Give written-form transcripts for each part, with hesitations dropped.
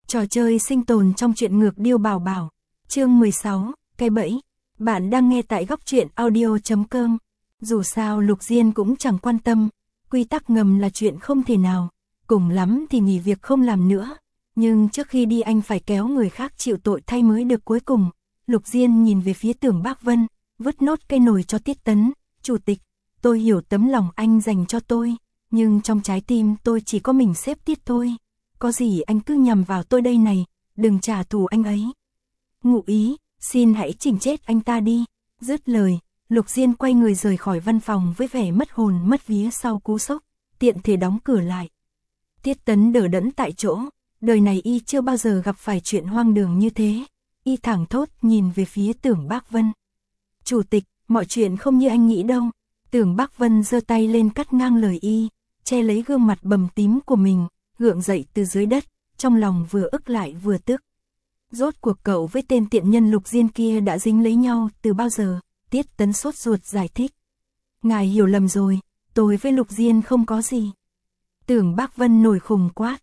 Trò chơi sinh tồn trong truyện ngược Điêu Bảo Bảo. Chương 16, cái bẫy. Bạn đang nghe tại góc truyện audio.com. Dù sao Lục Diên cũng chẳng quan tâm, quy tắc ngầm là chuyện không thể nào, cùng lắm thì nghỉ việc không làm nữa. Nhưng trước khi đi anh phải kéo người khác chịu tội thay mới được. Cuối cùng, Lục Diên nhìn về phía Tưởng Bác Vân, vứt nốt cây nồi cho Tiết Tấn. Chủ tịch, tôi hiểu tấm lòng anh dành cho tôi, nhưng trong trái tim tôi chỉ có mình xếp Tiết thôi. Có gì anh cứ nhằm vào tôi đây này, đừng trả thù anh ấy. Ngụ ý, xin hãy chỉnh chết anh ta đi. Dứt lời, Lục Diên quay người rời khỏi văn phòng với vẻ mất hồn mất vía sau cú sốc, tiện thể đóng cửa lại. Tiết Tấn đờ đẫn tại chỗ, đời này y chưa bao giờ gặp phải chuyện hoang đường như thế. Y thẳng thốt nhìn về phía Tưởng Bác Vân. Chủ tịch, mọi chuyện không như anh nghĩ đâu. Tưởng Bác Vân giơ tay lên cắt ngang lời y, che lấy gương mặt bầm tím của mình, gượng dậy từ dưới đất, trong lòng vừa ức lại vừa tức. Rốt cuộc cậu với tên tiện nhân Lục Diên kia đã dính lấy nhau từ bao giờ? Tiết Tấn sốt ruột giải thích. Ngài hiểu lầm rồi, tôi với Lục Diên không có gì. Tưởng Bác Vân nổi khùng quát.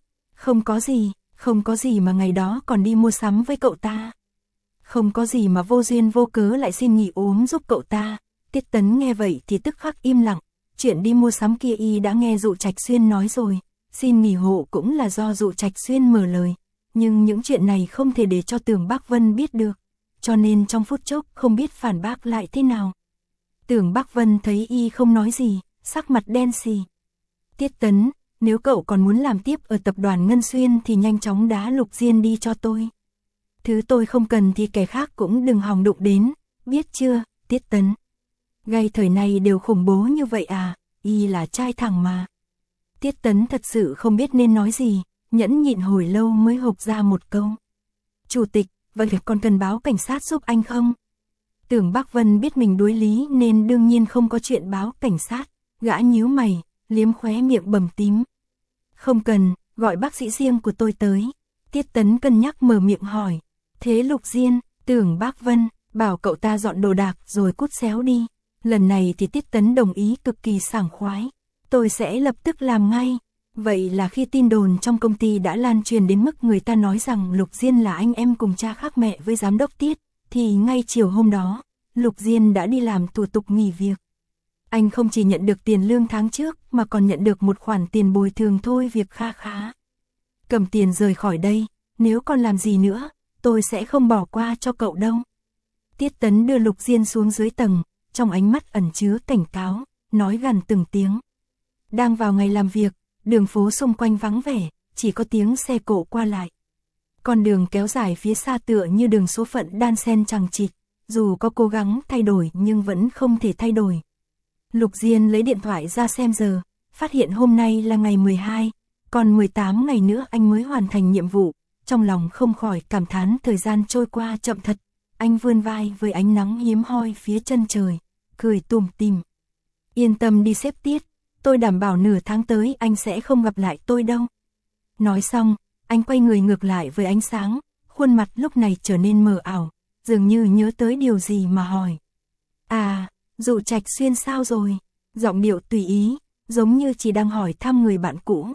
Không có gì mà ngày đó còn đi mua sắm với cậu ta. Không có gì mà vô duyên vô cớ lại xin nghỉ ốm giúp cậu ta. Tiết Tấn nghe vậy thì tức khắc im lặng. Chuyện đi mua sắm kia y đã nghe Dụ Trạch Xuyên nói rồi. Xin nghỉ hộ cũng là do Dụ Trạch Xuyên mở lời. Nhưng những chuyện này không thể để cho Tưởng Bác Vân biết được. Cho nên trong phút chốc không biết phản bác lại thế nào. Tưởng Bác Vân thấy y không nói gì, sắc mặt đen xì. Tiết Tấn, nếu cậu còn muốn làm tiếp ở tập đoàn Ngân Xuyên thì nhanh chóng đá Lục Diên đi cho tôi. Thứ tôi không cần thì kẻ khác cũng đừng hòng đụng đến, biết chưa, Tiết Tấn. Ngay thời này đều khủng bố như vậy à, y là trai thẳng mà. Tiết Tấn thật sự không biết nên nói gì, nhẫn nhịn hồi lâu mới hộc ra một câu. Chủ tịch, vậy còn cần báo cảnh sát giúp anh không? Tưởng Bác Vân biết mình đối lý nên đương nhiên không có chuyện báo cảnh sát, gã nhíu mày, liếm khóe miệng bầm tím. Không cần, gọi bác sĩ riêng của tôi tới. Tiết Tấn cân nhắc mở miệng hỏi. Thế Lục Diên, Tưởng Bác Vân, bảo cậu ta dọn đồ đạc rồi cút xéo đi. Lần này thì Tiết Tấn đồng ý cực kỳ sảng khoái. Tôi sẽ lập tức làm ngay. Vậy là khi tin đồn trong công ty đã lan truyền đến mức người ta nói rằng Lục Diên là anh em cùng cha khác mẹ với giám đốc Tiết, thì ngay chiều hôm đó, Lục Diên đã đi làm thủ tục nghỉ việc. Anh không chỉ nhận được tiền lương tháng trước mà còn nhận được một khoản tiền bồi thường thôi việc kha khá. Cầm tiền rời khỏi đây, nếu còn làm gì nữa, tôi sẽ không bỏ qua cho cậu đâu. Tiết Tấn đưa Lục Diên xuống dưới tầng, trong ánh mắt ẩn chứa cảnh cáo, nói gằn từng tiếng. Đang vào ngày làm việc, đường phố xung quanh vắng vẻ, chỉ có tiếng xe cộ qua lại. Con đường kéo dài phía xa tựa như đường số phận đan xen chằng chịt, dù có cố gắng thay đổi nhưng vẫn không thể thay đổi. Lục Diên lấy điện thoại ra xem giờ, phát hiện hôm nay là ngày 12, còn 18 ngày nữa anh mới hoàn thành nhiệm vụ, trong lòng không khỏi cảm thán thời gian trôi qua chậm thật. Anh vươn vai với ánh nắng hiếm hoi phía chân trời, cười tủm tỉm. Yên tâm đi sếp Tiết, tôi đảm bảo nửa tháng tới anh sẽ không gặp lại tôi đâu. Nói xong, anh quay người ngược lại với ánh sáng, khuôn mặt lúc này trở nên mờ ảo, dường như nhớ tới điều gì mà hỏi. À, Dụ Trạch Xuyên sao rồi? Giọng điệu tùy ý, giống như chỉ đang hỏi thăm người bạn cũ.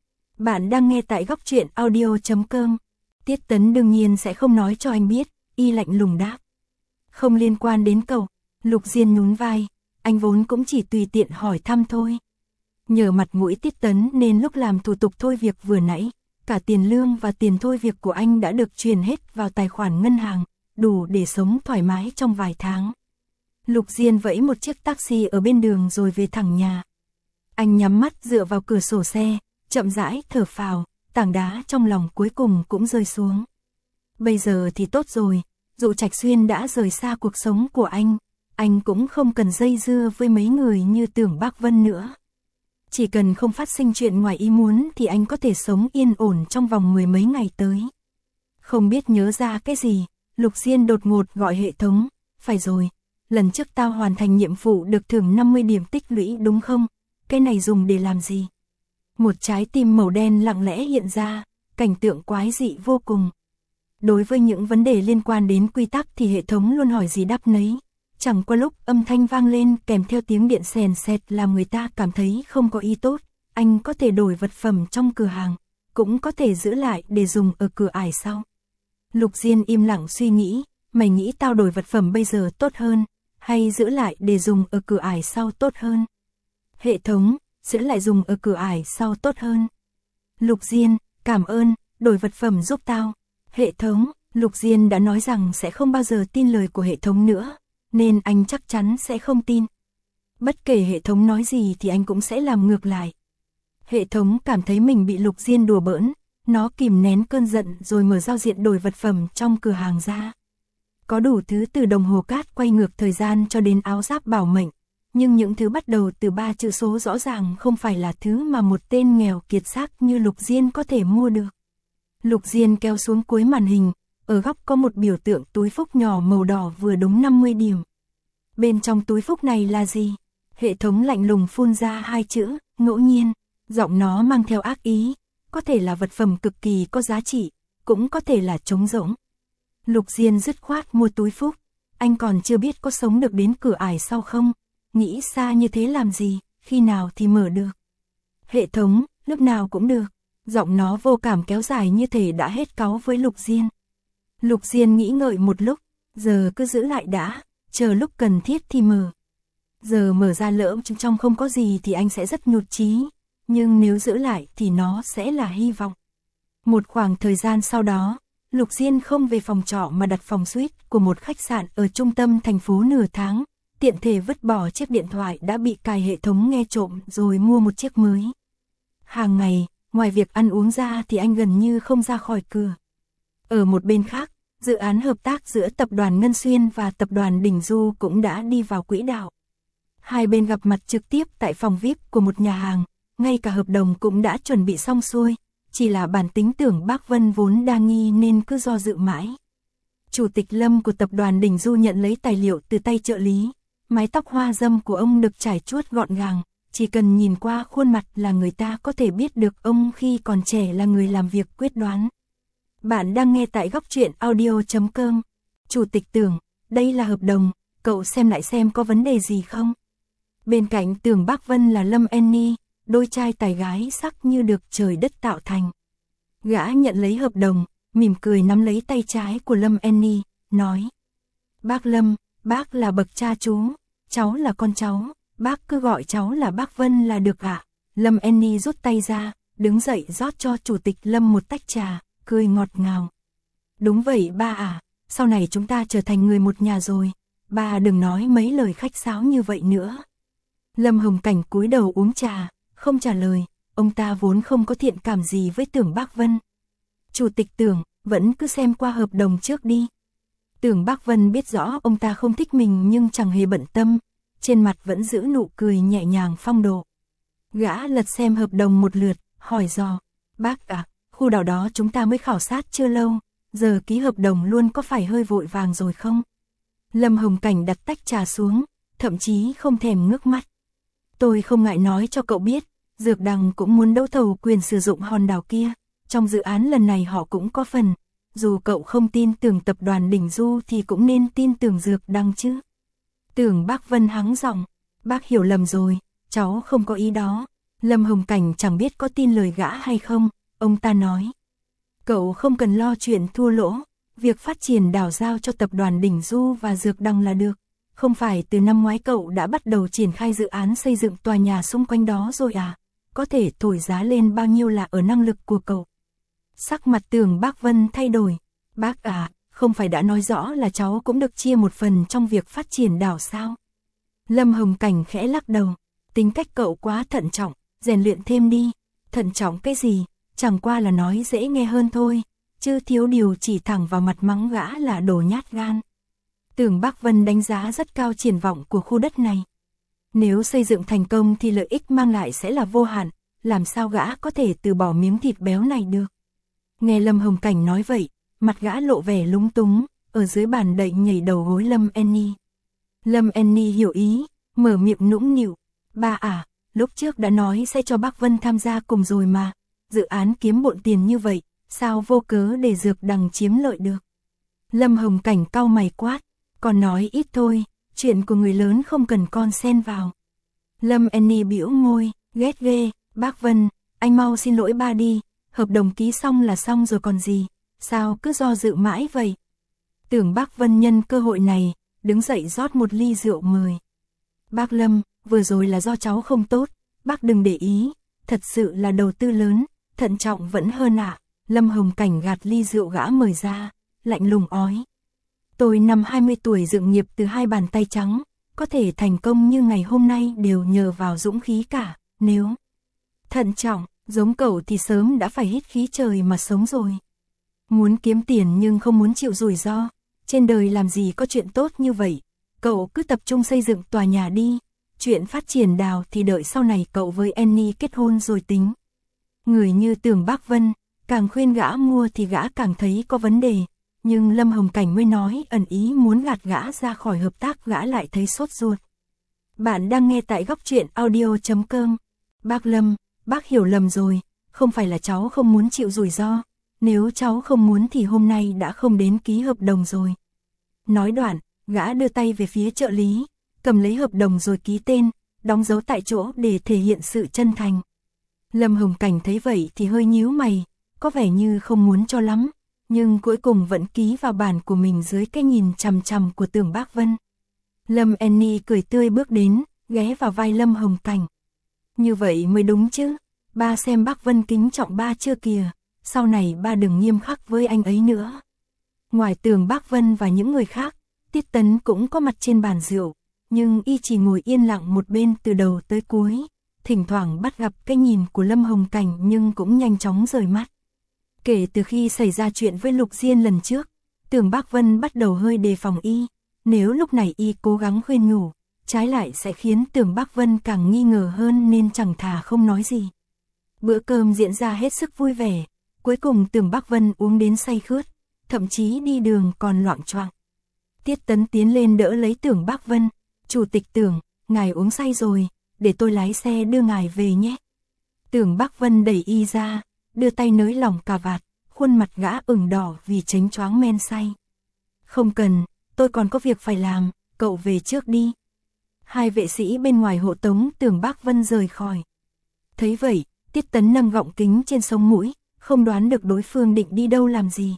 Bạn đang nghe tại góc truyện audio.com. Tiết Tấn đương nhiên sẽ không nói cho anh biết, y lạnh lùng đáp. Không liên quan đến cậu. Lục Diên nhún vai, anh vốn cũng chỉ tùy tiện hỏi thăm thôi. Nhờ mặt mũi Tiết Tấn nên lúc làm thủ tục thôi việc vừa nãy, cả tiền lương và tiền thôi việc của anh đã được truyền hết vào tài khoản ngân hàng, đủ để sống thoải mái trong vài tháng. Lục Diên vẫy một chiếc taxi ở bên đường rồi về thẳng nhà. Anh nhắm mắt dựa vào cửa sổ xe, chậm rãi thở phào, tảng đá trong lòng cuối cùng cũng rơi xuống. Bây giờ thì tốt rồi, Dụ Trạch Xuyên đã rời xa cuộc sống của anh cũng không cần dây dưa với mấy người như Tưởng Bác Vân nữa. Chỉ cần không phát sinh chuyện ngoài ý muốn thì anh có thể sống yên ổn trong vòng 10 mấy ngày tới. Không biết nhớ ra cái gì, Lục Diên đột ngột gọi hệ thống. Phải rồi, lần trước tao hoàn thành nhiệm vụ được thưởng 50 điểm tích lũy đúng không? Cái này dùng để làm gì? Một trái tim màu đen lặng lẽ hiện ra, cảnh tượng quái dị vô cùng. Đối với những vấn đề liên quan đến quy tắc thì hệ thống luôn hỏi gì đáp nấy. Chẳng qua lúc âm thanh vang lên kèm theo tiếng điện sèn sẹt làm người ta cảm thấy không có ý tốt, anh có thể đổi vật phẩm trong cửa hàng, cũng có thể giữ lại để dùng ở cửa ải sau. Lục Diên im lặng suy nghĩ, mày nghĩ tao đổi vật phẩm bây giờ tốt hơn, hay giữ lại để dùng ở cửa ải sau tốt hơn? Hệ thống, giữ lại dùng ở cửa ải sau tốt hơn. Lục Diên, cảm ơn, đổi vật phẩm giúp tao. Hệ thống, Lục Diên đã nói rằng sẽ không bao giờ tin lời của hệ thống nữa, nên anh chắc chắn sẽ không tin. Bất kể hệ thống nói gì thì anh cũng sẽ làm ngược lại. Hệ thống cảm thấy mình bị Lục Diên đùa bỡn, nó kìm nén cơn giận rồi mở giao diện đổi vật phẩm trong cửa hàng ra. Có đủ thứ từ đồng hồ cát quay ngược thời gian cho đến áo giáp bảo mệnh, nhưng những thứ bắt đầu từ 3 chữ số rõ ràng không phải là thứ mà một tên nghèo kiệt xác như Lục Diên có thể mua được. Lục Diên kéo xuống cuối màn hình, ở góc có một biểu tượng túi phúc nhỏ màu đỏ vừa đúng 50 điểm. Bên trong túi phúc này là gì? Hệ thống lạnh lùng phun ra 2 chữ, ngẫu nhiên, giọng nó mang theo ác ý, có thể là vật phẩm cực kỳ có giá trị, cũng có thể là trống rỗng. Lục Diên dứt khoát mua túi phúc, anh còn chưa biết có sống được đến cửa ải sau không, nghĩ xa như thế làm gì, khi nào thì mở được. Hệ thống, lúc nào cũng được, giọng nó vô cảm kéo dài như thể đã hết cáu với Lục Diên. Lục Diên nghĩ ngợi một lúc, giờ cứ giữ lại đã, chờ lúc cần thiết thì mở. Giờ mở ra lỡ trong không có gì thì anh sẽ rất nhụt chí, nhưng nếu giữ lại thì nó sẽ là hy vọng. Một khoảng thời gian sau đó, Lục Diên không về phòng trọ mà đặt phòng suite của một khách sạn ở trung tâm thành phố nửa tháng, tiện thể vứt bỏ chiếc điện thoại đã bị cài hệ thống nghe trộm rồi mua một chiếc mới. Hàng ngày, ngoài việc ăn uống ra thì anh gần như không ra khỏi cửa. Ở một bên khác, dự án hợp tác giữa tập đoàn Ngân Xuyên và tập đoàn Đỉnh Du cũng đã đi vào quỹ đạo. Hai bên gặp mặt trực tiếp tại phòng VIP của một nhà hàng, ngay cả hợp đồng cũng đã chuẩn bị xong xuôi, chỉ là bản tính Tưởng Bác Vân vốn đa nghi nên cứ do dự mãi. Chủ tịch Lâm của tập đoàn Đỉnh Du nhận lấy tài liệu từ tay trợ lý, mái tóc hoa râm của ông được trải chuốt gọn gàng, chỉ cần nhìn qua khuôn mặt là người ta có thể biết được ông khi còn trẻ là người làm việc quyết đoán. Bạn đang nghe tại góc truyện audio.com. Chủ tịch Tưởng, đây là hợp đồng, cậu xem lại xem có vấn đề gì không? Bên cạnh Tưởng Bác Vân là Lâm Annie, đôi trai tài gái sắc như được trời đất tạo thành. Gã nhận lấy hợp đồng, mỉm cười nắm lấy tay trái của Lâm Annie, nói: Bác Lâm, bác là bậc cha chú, cháu là con cháu, bác cứ gọi cháu là bác Vân là được ạ. Lâm Annie rút tay ra, đứng dậy rót cho chủ tịch Lâm một tách trà, cười ngọt ngào. Đúng vậy ba à, sau này chúng ta trở thành người một nhà rồi, ba đừng nói mấy lời khách sáo như vậy nữa. Lâm Hồng Cảnh cúi đầu uống trà, không trả lời, ông ta vốn không có thiện cảm gì với Tưởng Bác Vân. Chủ tịch Tưởng, vẫn cứ xem qua hợp đồng trước đi. Tưởng Bác Vân biết rõ ông ta không thích mình nhưng chẳng hề bận tâm, trên mặt vẫn giữ nụ cười nhẹ nhàng phong độ. Gã lật xem hợp đồng một lượt, hỏi dò: Bác à, khu đảo đó chúng ta mới khảo sát chưa lâu, giờ ký hợp đồng luôn có phải hơi vội vàng rồi không? Lâm Hồng Cảnh đặt tách trà xuống, thậm chí không thèm ngước mắt. Tôi không ngại nói cho cậu biết, Dược Đằng cũng muốn đấu thầu quyền sử dụng hòn đảo kia, trong dự án lần này họ cũng có phần. Dù cậu không tin tưởng tập đoàn Đỉnh Du thì cũng nên tin tưởng Dược Đằng chứ. Tưởng Bác Vân hắng giọng: Bác hiểu lầm rồi, cháu không có ý đó. Lâm Hồng Cảnh chẳng biết có tin lời gã hay không, ông ta nói: Cậu không cần lo chuyện thua lỗ, việc phát triển đảo giao cho tập đoàn Đỉnh Du và Dược Đằng là được. Không phải từ năm ngoái cậu đã bắt đầu triển khai dự án xây dựng tòa nhà xung quanh đó rồi à? Có thể thổi giá lên bao nhiêu là ở năng lực của cậu. Sắc mặt Tưởng Bác Vân thay đổi. Bác à, không phải đã nói rõ là cháu cũng được chia một phần trong việc phát triển đảo sao? Lâm Hồng Cảnh khẽ lắc đầu. Tính cách cậu quá thận trọng, rèn luyện thêm đi. Thận trọng cái gì, chẳng qua là nói dễ nghe hơn thôi, chứ thiếu điều chỉ thẳng vào mặt mắng gã là đồ nhát gan. Tưởng Bác Vân đánh giá rất cao triển vọng của khu đất này. Nếu xây dựng thành công thì lợi ích mang lại sẽ là vô hạn, làm sao gã có thể từ bỏ miếng thịt béo này được. Nghe Lâm Hồng Cảnh nói vậy, mặt gã lộ vẻ lúng túng, ở dưới bàn đậy nhảy đầu gối Lâm Annie. Lâm Annie hiểu ý, mở miệng nũng nịu: Ba à, lúc trước đã nói sẽ cho bác Vân tham gia cùng rồi mà, dự án kiếm bộn tiền như vậy, sao vô cớ để Dược Đằng chiếm lợi được. Lâm Hồng Cảnh cau mày quát: Còn nói ít thôi, chuyện của người lớn không cần con xen vào. Lâm Annie bĩu môi, ghét ghê: Bác Vân, anh mau xin lỗi ba đi, hợp đồng ký xong là xong rồi còn gì, sao cứ do dự mãi vậy? Tưởng bác Vân nhân cơ hội này, đứng dậy rót một ly rượu mời. Bác Lâm, vừa rồi là do cháu không tốt, bác đừng để ý, thật sự là đầu tư lớn, thận trọng vẫn hơn ạ. Lâm Hồng Cảnh gạt ly rượu gã mời ra, lạnh lùng ói. Tôi năm 20 tuổi dựng nghiệp từ 2 bàn tay trắng, có thể thành công như ngày hôm nay đều nhờ vào dũng khí cả, nếu thận trọng, giống cậu thì sớm đã phải hít khí trời mà sống rồi. Muốn kiếm tiền nhưng không muốn chịu rủi ro, trên đời làm gì có chuyện tốt như vậy, cậu cứ tập trung xây dựng tòa nhà đi, chuyện phát triển đào thì đợi sau này cậu với Annie kết hôn rồi tính. Người như Tưởng Bác Vân, càng khuyên gã mua thì gã càng thấy có vấn đề, nhưng Lâm Hồng Cảnh mới nói ẩn ý muốn gạt gã ra khỏi hợp tác gã lại thấy sốt ruột. Bạn đang nghe tại góc truyện audio.com. Bác Lâm, bác hiểu lầm rồi, không phải là cháu không muốn chịu rủi ro, nếu cháu không muốn thì hôm nay đã không đến ký hợp đồng rồi. Nói đoạn, gã đưa tay về phía trợ lý, cầm lấy hợp đồng rồi ký tên, đóng dấu tại chỗ để thể hiện sự chân thành. Lâm Hồng Cảnh thấy vậy thì hơi nhíu mày, có vẻ như không muốn cho lắm, nhưng cuối cùng vẫn ký vào bản của mình dưới cái nhìn chằm chằm của Tưởng Bác Vân. Lâm Annie cười tươi bước đến, ghé vào vai Lâm Hồng Cảnh. Như vậy mới đúng chứ, ba xem bác Vân kính trọng ba chưa kìa, sau này ba đừng nghiêm khắc với anh ấy nữa. Ngoài Tưởng Bác Vân và những người khác, Tiết Tấn cũng có mặt trên bàn rượu, nhưng y chỉ ngồi yên lặng một bên từ đầu tới cuối, thỉnh thoảng bắt gặp cái nhìn của Lâm Hồng Cảnh nhưng cũng nhanh chóng rời mắt. Kể từ khi xảy ra chuyện với Lục Diên lần trước, Tưởng Bác Vân bắt đầu hơi đề phòng y, nếu lúc này y cố gắng khuyên nhủ, trái lại sẽ khiến Tưởng Bác Vân càng nghi ngờ hơn nên chẳng thà không nói gì. Bữa cơm diễn ra hết sức vui vẻ, cuối cùng Tưởng Bác Vân uống đến say khướt, thậm chí đi đường còn loạng choạng. Tiết Tấn tiến lên đỡ lấy Tưởng Bác Vân, "Chủ tịch Tưởng, ngài uống say rồi, để tôi lái xe đưa ngài về nhé." Tưởng Bác Vân đẩy y ra, đưa tay nới lỏng cà vạt, khuôn mặt gã ửng đỏ vì chánh choáng men say. "Không cần, tôi còn có việc phải làm, cậu về trước đi." Hai vệ sĩ bên ngoài hộ tống Tưởng Bác Vân rời khỏi. Thấy vậy, Tiết Tấn nâng gọng kính trên sống mũi, không đoán được đối phương định đi đâu làm gì.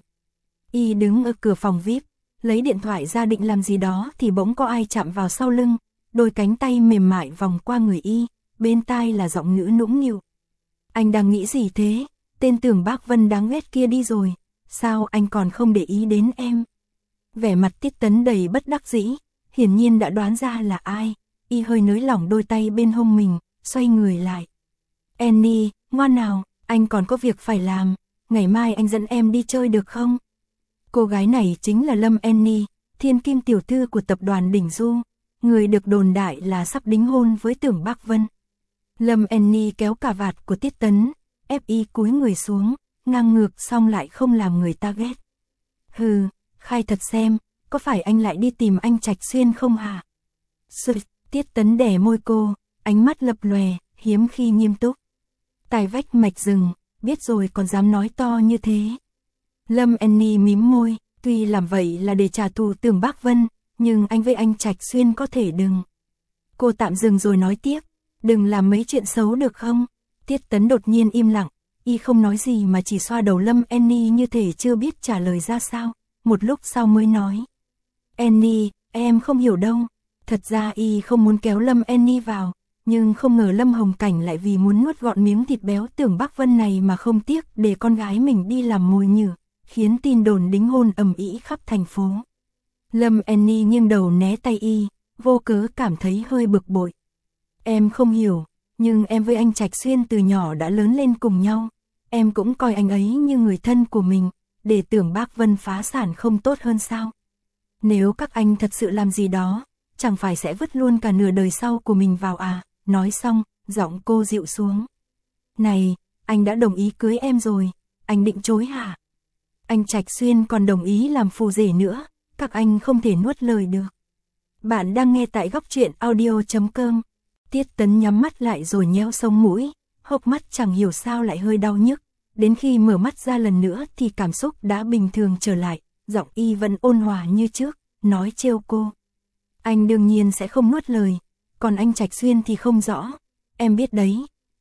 Y đứng ở cửa phòng VIP, lấy điện thoại ra định làm gì đó thì bỗng có ai chạm vào sau lưng, đôi cánh tay mềm mại vòng qua người y, bên tai là giọng nữ nũng nịu. "Anh đang nghĩ gì thế? Tên Tưởng Bác Vân đáng ghét kia đi rồi, sao anh còn không để ý đến em?" Vẻ mặt Tiết Tấn đầy bất đắc dĩ, hiển nhiên đã đoán ra là ai, y hơi nới lỏng đôi tay bên hông mình, xoay người lại. "Annie, ngoan nào, anh còn có việc phải làm, ngày mai anh dẫn em đi chơi được không?" Cô gái này chính là Lâm Annie, thiên kim tiểu thư của tập đoàn Đỉnh Du, người được đồn đại là sắp đính hôn với Tưởng Bác Vân. Lâm Annie kéo cà vạt của Tiết Tấn, ép y cúi người xuống, ngang ngược xong lại không làm người ta ghét. "Hừ, khai thật xem, có phải anh lại đi tìm anh Trạch Xuyên không hả?" Tiết Tấn đè môi cô, ánh mắt lập lòe, hiếm khi nghiêm túc. "Tài vách mạch rừng, biết rồi còn dám nói to như thế." Lâm Annie mím môi, tuy làm vậy là để trả thù Tưởng Bác Vân, nhưng anh với anh Trạch Xuyên có thể đừng. Cô tạm dừng rồi nói tiếp, "Đừng làm mấy chuyện xấu được không?" Tiết Tấn đột nhiên im lặng, y không nói gì mà chỉ xoa đầu Lâm Annie như thể chưa biết trả lời ra sao, một lúc sau mới nói. "Annie, em không hiểu đâu." Thật ra y không muốn kéo Lâm Annie vào, nhưng không ngờ Lâm Hồng Cảnh lại vì muốn nuốt gọn miếng thịt béo Tưởng Bác Vân này mà không tiếc để con gái mình đi làm mồi nhử, khiến tin đồn đính hôn ầm ĩ khắp thành phố. Lâm Annie nghiêng đầu né tay y, vô cớ cảm thấy hơi bực bội. "Em không hiểu, nhưng em với anh Trạch Xuyên từ nhỏ đã lớn lên cùng nhau, em cũng coi anh ấy như người thân của mình, để Tưởng Bác Vân phá sản không tốt hơn sao? Nếu các anh thật sự làm gì đó, chẳng phải sẽ vứt luôn cả nửa đời sau của mình vào à?" Nói xong, giọng cô dịu xuống. "Này, anh đã đồng ý cưới em rồi, anh định chối hả? Anh Trạch Xuyên còn đồng ý làm phù rể nữa, các anh không thể nuốt lời được." Bạn đang nghe tại góc truyện audio.com. Tiết Tấn nhắm mắt lại rồi nhéo sống mũi, hốc mắt chẳng hiểu sao lại hơi đau nhức, đến khi mở mắt ra lần nữa thì cảm xúc đã bình thường trở lại, giọng y vẫn ôn hòa như trước, nói trêu cô. "Anh đương nhiên sẽ không nuốt lời, còn anh Trạch Xuyên thì không rõ, em biết đấy,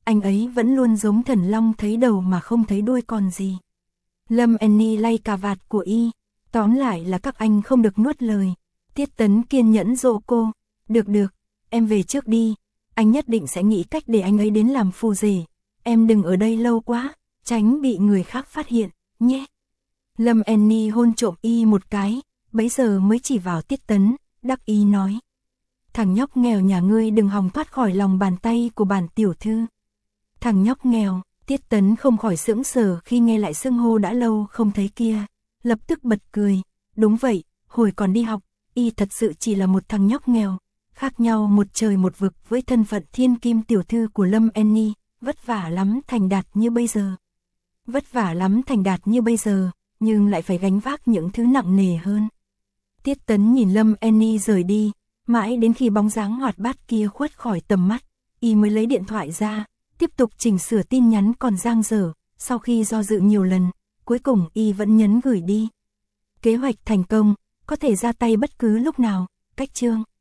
anh ấy vẫn luôn giống thần long thấy đầu mà không thấy đuôi còn gì. Lâm Annie lay cà vạt của y, tóm lại là các anh không được nuốt lời. Tiết Tấn kiên nhẫn dỗ cô, được, em về trước đi, anh nhất định sẽ nghĩ cách để anh ấy đến làm phù rể, em đừng ở đây lâu quá, tránh bị người khác phát hiện, nhé. Lâm Annie hôn trộm y một cái, bấy giờ mới chỉ vào Tiết Tấn, đắc ý nói. Thằng nhóc nghèo nhà ngươi đừng hòng thoát khỏi lòng bàn tay của bản tiểu thư. Thằng nhóc nghèo, Tiết Tấn không khỏi sững sờ khi nghe lại xưng hô đã lâu không thấy kia, lập tức bật cười, đúng vậy, hồi còn đi học, y thật sự chỉ là một thằng nhóc nghèo, khác nhau một trời một vực với thân phận thiên kim tiểu thư của Lâm Annie, vất vả lắm thành đạt như bây giờ. Vất vả lắm thành đạt như bây giờ, nhưng lại phải gánh vác những thứ nặng nề hơn. Tiết Tấn nhìn Lâm Annie rời đi, mãi đến khi bóng dáng hoạt bát kia khuất khỏi tầm mắt, y mới lấy điện thoại ra, tiếp tục chỉnh sửa tin nhắn còn dang dở, sau khi do dự nhiều lần, cuối cùng y vẫn nhấn gửi đi. Kế hoạch thành công, có thể ra tay bất cứ lúc nào, cách chương.